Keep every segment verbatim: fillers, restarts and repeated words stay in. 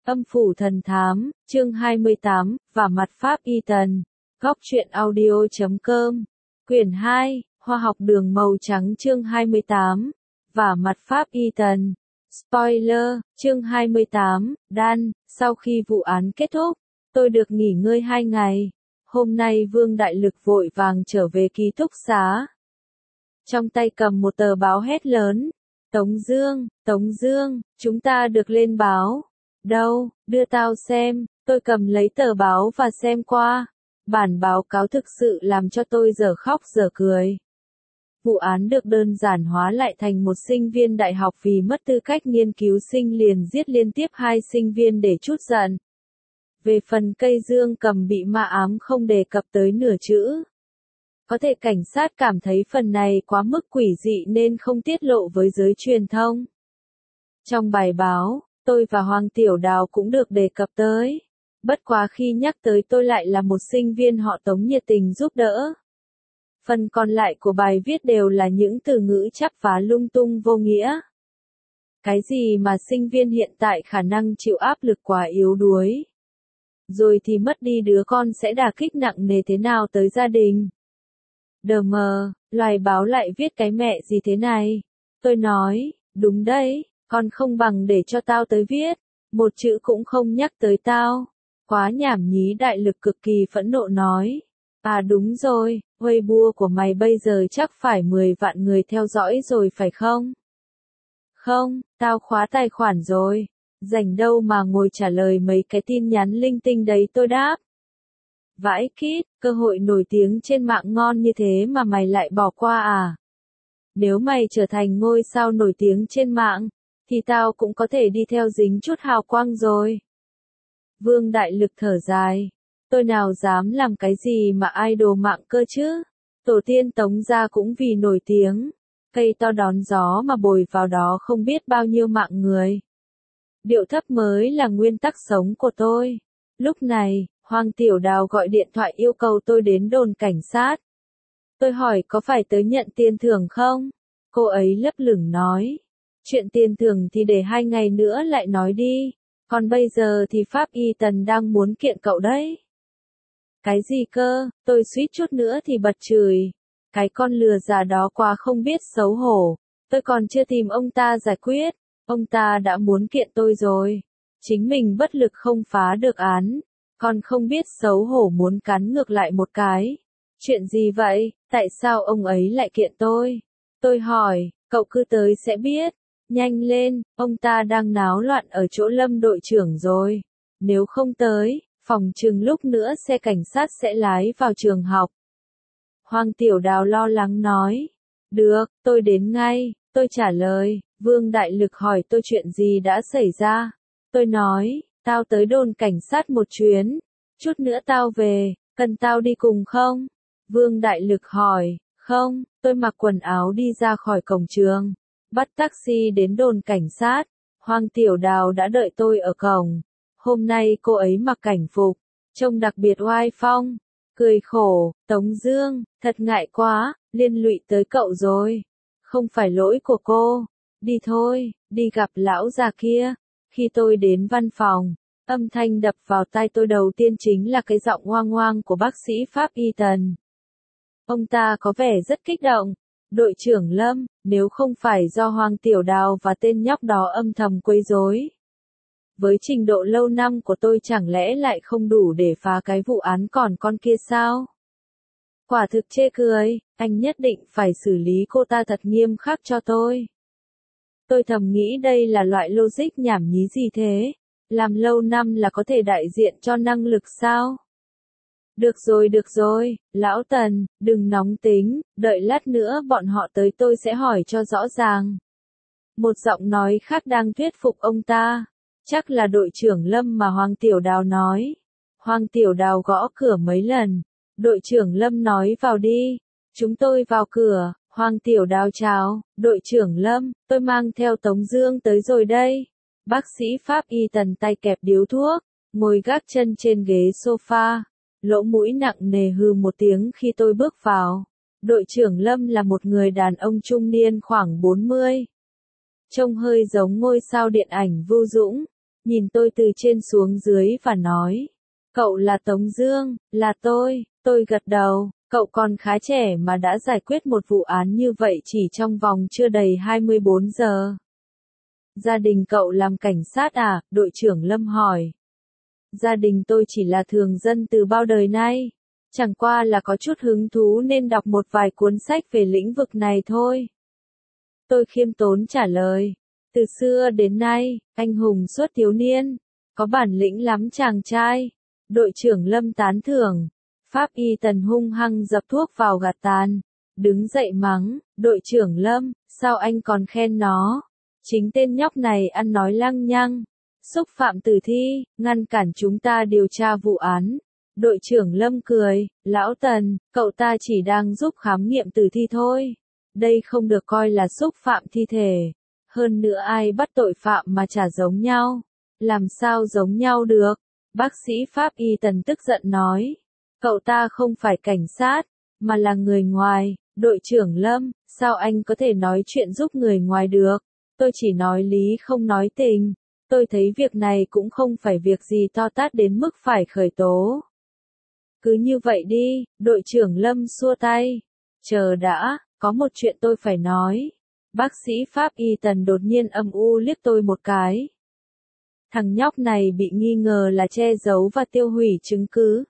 Âm phủ thần thám, chương hai mươi tám, và mặt pháp y tần. Góc truyện audio chấm com. Quyển hai, Hoa học đường màu trắng chương hai mươi tám. Và mặt pháp y tần. Spoiler, chương hai mươi tám, đan, sau khi vụ án kết thúc, tôi được nghỉ ngơi hai ngày. Hôm nay Vương Đại Lực vội vàng trở về ký túc xá. Trong tay cầm một tờ báo hét lớn. Tống Dương, Tống Dương, chúng ta được lên báo. Đâu, đưa tao xem, tôi cầm lấy tờ báo và xem qua. Bản báo cáo thực sự làm cho tôi dở khóc dở cười. Vụ án được đơn giản hóa lại thành một sinh viên đại học vì mất tư cách nghiên cứu sinh liền giết liên tiếp hai sinh viên để trút giận. Về phần cây dương cầm bị ma ám không đề cập tới nửa chữ. Có thể cảnh sát cảm thấy phần này quá mức quỷ dị nên không tiết lộ với giới truyền thông. Trong bài báo, tôi và Hoàng Tiểu Đào cũng được đề cập tới. Bất quá khi nhắc tới tôi lại là một sinh viên họ Tống nhiệt tình giúp đỡ. Phần còn lại của bài viết đều là những từ ngữ chắp vá lung tung vô nghĩa. Cái gì mà sinh viên hiện tại khả năng chịu áp lực quá yếu đuối. Rồi thì mất đi đứa con sẽ đả kích nặng nề thế nào tới gia đình. Đờ mờ, loài báo lại viết cái mẹ gì thế này. Tôi nói, đúng đấy, còn không bằng để cho tao tới viết. Một chữ cũng không nhắc tới tao. Quá nhảm nhí. Đại Lực cực kỳ phẫn nộ nói. À đúng rồi, Weibo của mày bây giờ chắc phải mười vạn người theo dõi rồi phải không? Không, tao khóa tài khoản rồi. Rảnh đâu mà ngồi trả lời mấy cái tin nhắn linh tinh đấy tôi đáp. Vãi kít, cơ hội nổi tiếng trên mạng ngon như thế mà mày lại bỏ qua à? Nếu mày trở thành ngôi sao nổi tiếng trên mạng, thì tao cũng có thể đi theo dính chút hào quang rồi. Vương Đại Lực thở dài. Tôi nào dám làm cái gì mà idol mạng cơ chứ? Tổ tiên Tống gia cũng vì nổi tiếng. Cây to đón gió mà bồi vào đó không biết bao nhiêu mạng người. Điệu thấp mới là nguyên tắc sống của tôi. Lúc này, Hoàng Tiểu Đào gọi điện thoại yêu cầu tôi đến đồn cảnh sát. Tôi hỏi có phải tới nhận tiền thưởng không? Cô ấy lấp lửng nói. Chuyện tiền thưởng thì để hai ngày nữa lại nói đi. Còn bây giờ thì Pháp Y Tần đang muốn kiện cậu đấy. Cái gì cơ, tôi suýt chút nữa thì bật chửi. Cái con lừa già đó quá không biết xấu hổ. Tôi còn chưa tìm ông ta giải quyết. Ông ta đã muốn kiện tôi rồi. Chính mình bất lực không phá được án. Còn không biết xấu hổ muốn cắn ngược lại một cái. Chuyện gì vậy, tại sao ông ấy lại kiện tôi? Tôi hỏi, cậu cứ tới sẽ biết. Nhanh lên, ông ta đang náo loạn ở chỗ Lâm đội trưởng rồi. Nếu không tới, phòng chừng lúc nữa xe cảnh sát sẽ lái vào trường học. Hoàng Tiểu Đào lo lắng nói. Được, tôi đến ngay, tôi trả lời. Vương Đại Lực hỏi tôi chuyện gì đã xảy ra. Tôi nói, tao tới đồn cảnh sát một chuyến. Chút nữa tao về, cần tao đi cùng không? Vương Đại Lực hỏi, không, tôi mặc quần áo đi ra khỏi cổng trường. Bắt taxi đến đồn cảnh sát. Hoàng Tiểu Đào đã đợi tôi ở cổng. Hôm nay cô ấy mặc cảnh phục, trông đặc biệt oai phong. Cười khổ, Tống Dương, thật ngại quá, liên lụy tới cậu rồi. Không phải lỗi của cô. Đi thôi, đi gặp lão già kia. Khi tôi đến văn phòng, âm thanh đập vào tai tôi đầu tiên chính là cái giọng hoang hoang của bác sĩ Pháp Y Tần. Ông ta có vẻ rất kích động. Đội trưởng Lâm, nếu không phải do Hoàng Tiểu Đào và tên nhóc đó âm thầm quấy rối. Với trình độ lâu năm của tôi chẳng lẽ lại không đủ để phá cái vụ án còn con kia sao? Quả thực chê cười, anh nhất định phải xử lý cô ta thật nghiêm khắc cho tôi. Tôi thầm nghĩ đây là loại logic nhảm nhí gì thế? Làm lâu năm là có thể đại diện cho năng lực sao? Được rồi được rồi, lão Tần, đừng nóng tính, đợi lát nữa bọn họ tới tôi sẽ hỏi cho rõ ràng. Một giọng nói khác đang thuyết phục ông ta. Chắc là đội trưởng Lâm mà Hoàng Tiểu Đào nói. Hoàng Tiểu Đào gõ cửa mấy lần. Đội trưởng Lâm nói vào đi. Chúng tôi vào cửa. Hoàng Tiểu Đào chào, đội trưởng Lâm, tôi mang theo Tống Dương tới rồi đây. Bác sĩ Pháp Y Tần tay kẹp điếu thuốc, ngồi gác chân trên ghế sofa. Lỗ mũi nặng nề hừ một tiếng khi tôi bước vào. Đội trưởng Lâm là một người đàn ông trung niên khoảng bốn mươi. Trông hơi giống ngôi sao điện ảnh Vu Dũng. nhìn tôi từ trên xuống dưới và nói, cậu là Tống Dương, là tôi, tôi gật đầu, cậu còn khá trẻ mà đã giải quyết một vụ án như vậy chỉ trong vòng chưa đầy hai mươi bốn giờ. Gia đình cậu làm cảnh sát à? Đội trưởng Lâm hỏi. Gia đình tôi chỉ là thường dân từ bao đời nay. Chẳng qua là có chút hứng thú nên đọc một vài cuốn sách về lĩnh vực này thôi. Tôi khiêm tốn trả lời. Từ xưa đến nay, anh hùng suốt thiếu niên. Có bản lĩnh lắm chàng trai. Đội trưởng Lâm tán thưởng. Pháp y Tần hung hăng dập thuốc vào gạt tàn. Đứng dậy mắng, đội trưởng Lâm, sao anh còn khen nó? Chính tên nhóc này ăn nói lăng nhăng. Xúc phạm tử thi, ngăn cản chúng ta điều tra vụ án. Đội trưởng Lâm cười, lão Tần, cậu ta chỉ đang giúp khám nghiệm tử thi thôi. Đây không được coi là xúc phạm thi thể. Hơn nữa ai bắt tội phạm mà chả giống nhau. Làm sao giống nhau được? Bác sĩ Pháp y Tần tức giận nói. Cậu ta không phải cảnh sát, mà là người ngoài. Đội trưởng Lâm, sao anh có thể nói chuyện giúp người ngoài được? Tôi chỉ nói lý không nói tình. Tôi thấy việc này cũng không phải việc gì to tát đến mức phải khởi tố. Cứ như vậy đi, đội trưởng Lâm xua tay. Chờ đã, có một chuyện tôi phải nói. Bác sĩ Pháp y Tần đột nhiên âm u liếc tôi một cái. Thằng nhóc này bị nghi ngờ là che giấu và tiêu hủy chứng cứ.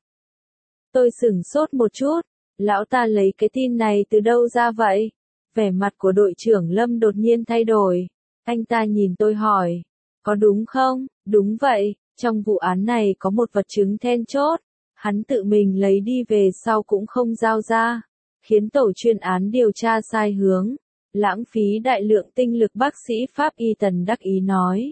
Tôi sửng sốt một chút, lão ta lấy cái tin này từ đâu ra vậy? Vẻ mặt của đội trưởng Lâm đột nhiên thay đổi. Anh ta nhìn tôi hỏi, có đúng không? Đúng vậy, trong vụ án này có một vật chứng then chốt. Hắn tự mình lấy đi về sau cũng không giao ra, khiến tổ chuyên án điều tra sai hướng, lãng phí đại lượng tinh lực. Bác sĩ Pháp y Tần đắc ý nói.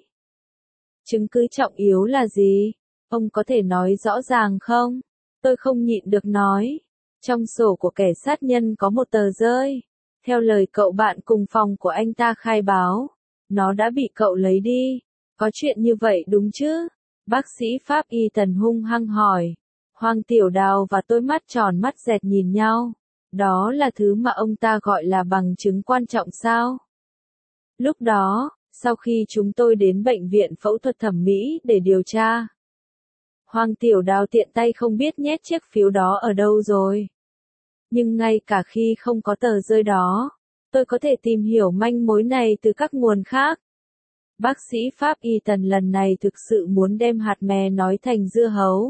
Chứng cứ trọng yếu là gì? Ông có thể nói rõ ràng không? Tôi không nhịn được nói. Trong sổ của kẻ sát nhân có một tờ rơi. Theo lời cậu bạn cùng phòng của anh ta khai báo, nó đã bị cậu lấy đi. Có chuyện như vậy đúng chứ? Bác sĩ Pháp y Tần hung hăng hỏi. Hoàng Tiểu Đào và tôi mắt tròn mắt dẹt nhìn nhau. Đó là thứ mà ông ta gọi là bằng chứng quan trọng sao? Lúc đó, sau khi chúng tôi đến bệnh viện phẫu thuật thẩm mỹ để điều tra, Hoàng Tiểu Đào tiện tay không biết nhét chiếc phiếu đó ở đâu rồi. Nhưng ngay cả khi không có tờ rơi đó, tôi có thể tìm hiểu manh mối này từ các nguồn khác. Bác sĩ Pháp y Tần lần này thực sự muốn đem hạt mè nói thành dưa hấu.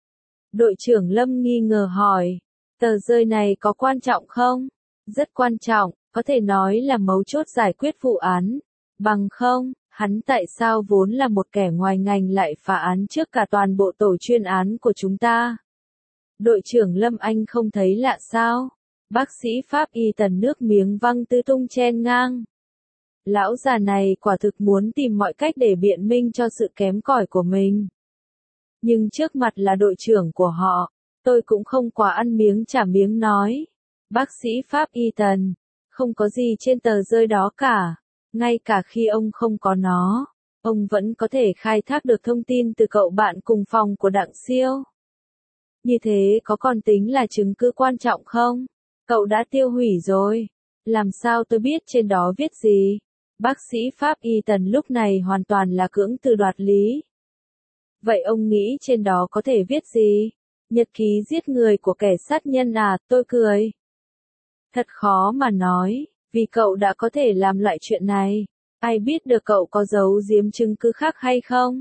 Đội trưởng Lâm nghi ngờ hỏi, tờ rơi này có quan trọng không? Rất quan trọng, có thể nói là mấu chốt giải quyết vụ án. Bằng không, hắn tại sao vốn là một kẻ ngoài ngành lại phá án trước cả toàn bộ tổ chuyên án của chúng ta? Đội trưởng Lâm, anh không thấy lạ sao? Bác sĩ Pháp y Tần nước miếng văng tứ tung chen ngang. Lão già này quả thực muốn tìm mọi cách để biện minh cho sự kém cỏi của mình. Nhưng trước mặt là đội trưởng của họ, tôi cũng không quá ăn miếng trả miếng nói. Bác sĩ Pháp y Tần, không có gì trên tờ rơi đó cả. Ngay cả khi ông không có nó, ông vẫn có thể khai thác được thông tin từ cậu bạn cùng phòng của Đặng Siêu. Như thế có còn tính là chứng cứ quan trọng không? Cậu đã tiêu hủy rồi. Làm sao tôi biết trên đó viết gì? Bác sĩ Pháp y Tần lúc này hoàn toàn là cưỡng từ đoạt lý. Vậy ông nghĩ trên đó có thể viết gì? Nhật ký giết người của kẻ sát nhân à? Tôi cười. Thật khó mà nói, vì cậu đã có thể làm loại chuyện này. Ai biết được cậu có giấu giếm chứng cứ khác hay không?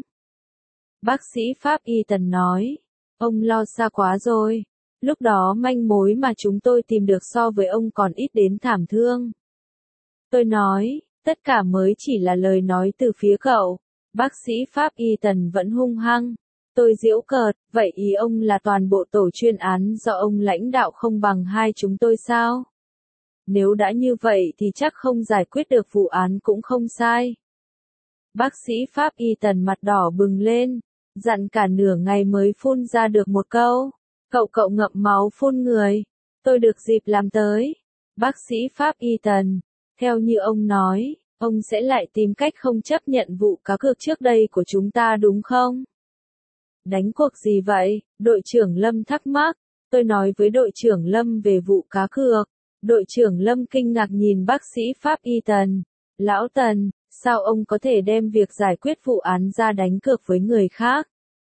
Bác sĩ Pháp y Tần nói. Ông lo xa quá rồi. Lúc đó manh mối mà chúng tôi tìm được so với ông còn ít đến thảm thương. Tôi nói, tất cả mới chỉ là lời nói từ phía cậu. Bác sĩ Pháp y Tần vẫn hung hăng. Tôi giễu cợt, vậy ý ông là toàn bộ tổ chuyên án do ông lãnh đạo không bằng hai chúng tôi sao? Nếu đã như vậy thì chắc không giải quyết được vụ án cũng không sai. Bác sĩ Pháp y Tần mặt đỏ bừng lên, dặn cả nửa ngày mới phun ra được một câu. Cậu cậu ngậm máu phun người. Tôi được dịp làm tới. Bác sĩ Pháp y Tần, theo như ông nói, ông sẽ lại tìm cách không chấp nhận vụ cá cược trước đây của chúng ta đúng không? Đánh cuộc gì vậy? Đội trưởng Lâm thắc mắc. Tôi nói với đội trưởng Lâm về vụ cá cược. Đội trưởng Lâm kinh ngạc nhìn bác sĩ Pháp y Tần. Lão Tần, Sao ông có thể đem việc giải quyết vụ án ra đánh cược với người khác?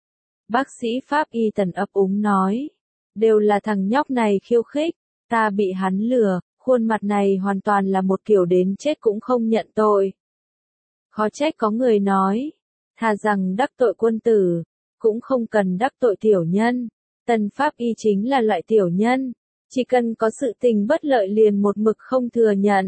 Bác sĩ pháp y Tần ấp úng nói. Đều là thằng nhóc này khiêu khích, ta bị hắn lừa, khuôn mặt này hoàn toàn là một kiểu đến chết cũng không nhận tội. Khó trách có người nói, thà rằng đắc tội quân tử, cũng không cần đắc tội tiểu nhân. Tần pháp y chính là loại tiểu nhân, chỉ cần có sự tình bất lợi liền một mực không thừa nhận.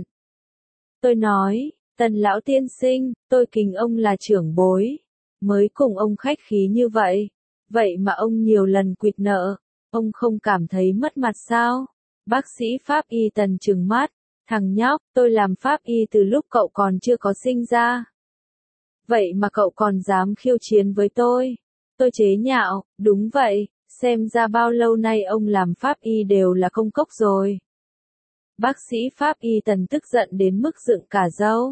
Tôi nói, Tần lão tiên sinh, tôi kính ông là trưởng bối, mới cùng ông khách khí như vậy, vậy mà ông nhiều lần quỵt nợ, ông không cảm thấy mất mặt sao? Bác sĩ pháp y Tần trừng mắt, thằng nhóc, tôi làm pháp y từ lúc cậu còn chưa có sinh ra. Vậy mà cậu còn dám khiêu chiến với tôi? Tôi chế nhạo, đúng vậy, xem ra bao lâu nay ông làm pháp y đều là công cốc rồi. Bác sĩ pháp y Tần tức giận đến mức dựng cả râu.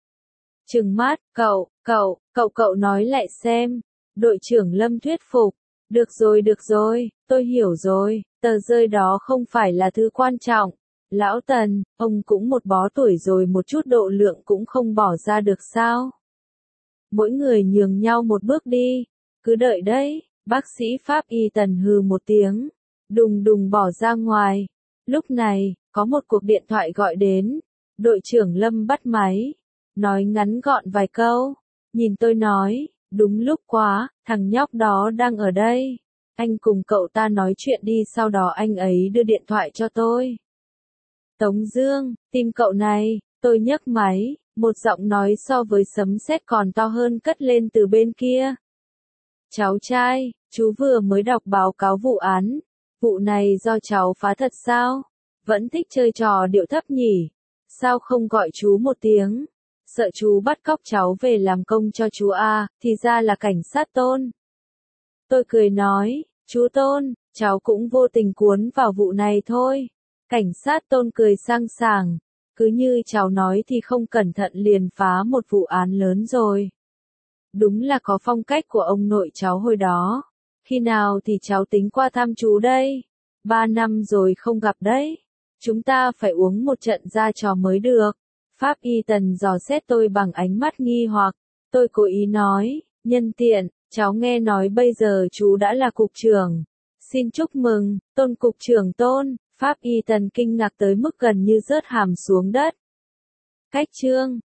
Trừng mắt, cậu, cậu, cậu cậu nói lại xem. Đội trưởng Lâm thuyết phục. Được rồi được rồi, tôi hiểu rồi, tờ rơi đó không phải là thứ quan trọng. Lão Tần, ông cũng một bó tuổi rồi, một chút độ lượng cũng không bỏ ra được sao? Mỗi người nhường nhau một bước đi, cứ đợi đấy. Bác sĩ pháp y Tần hừ một tiếng, đùng đùng bỏ ra ngoài. Lúc này, có một cuộc điện thoại gọi đến. Đội trưởng Lâm bắt máy, nói ngắn gọn vài câu. Nhìn tôi nói, đúng lúc quá, thằng nhóc đó đang ở đây. Anh cùng cậu ta nói chuyện đi, sau đó anh ấy đưa điện thoại cho tôi. Tống Dương, tìm cậu này. Tôi nhấc máy, một giọng nói so với sấm sét còn to hơn cất lên từ bên kia. Cháu trai, chú vừa mới đọc báo cáo vụ án. Vụ này do cháu phá thật sao? Vẫn thích chơi trò điệu thấp nhỉ? Sao không gọi chú một tiếng? Sợ chú bắt cóc cháu về làm công cho chú à, thì ra là cảnh sát Tôn. Tôi cười nói, chú Tôn, cháu cũng vô tình cuốn vào vụ này thôi. Cảnh sát Tôn cười sang sảng, cứ như cháu nói thì không cẩn thận liền phá một vụ án lớn rồi. Đúng là có phong cách của ông nội cháu hồi đó. Khi nào thì cháu tính qua thăm chú đây? Ba năm rồi không gặp đấy. Chúng ta phải uống một trận ra trò mới được. Pháp y Tần dò xét tôi bằng ánh mắt nghi hoặc. Tôi cố ý nói, nhân tiện, cháu nghe nói bây giờ chú đã là cục trưởng. Xin chúc mừng, Tôn cục trưởng Tôn. Pháp y Tần kinh ngạc tới mức gần như rớt hàm xuống đất. Cách chương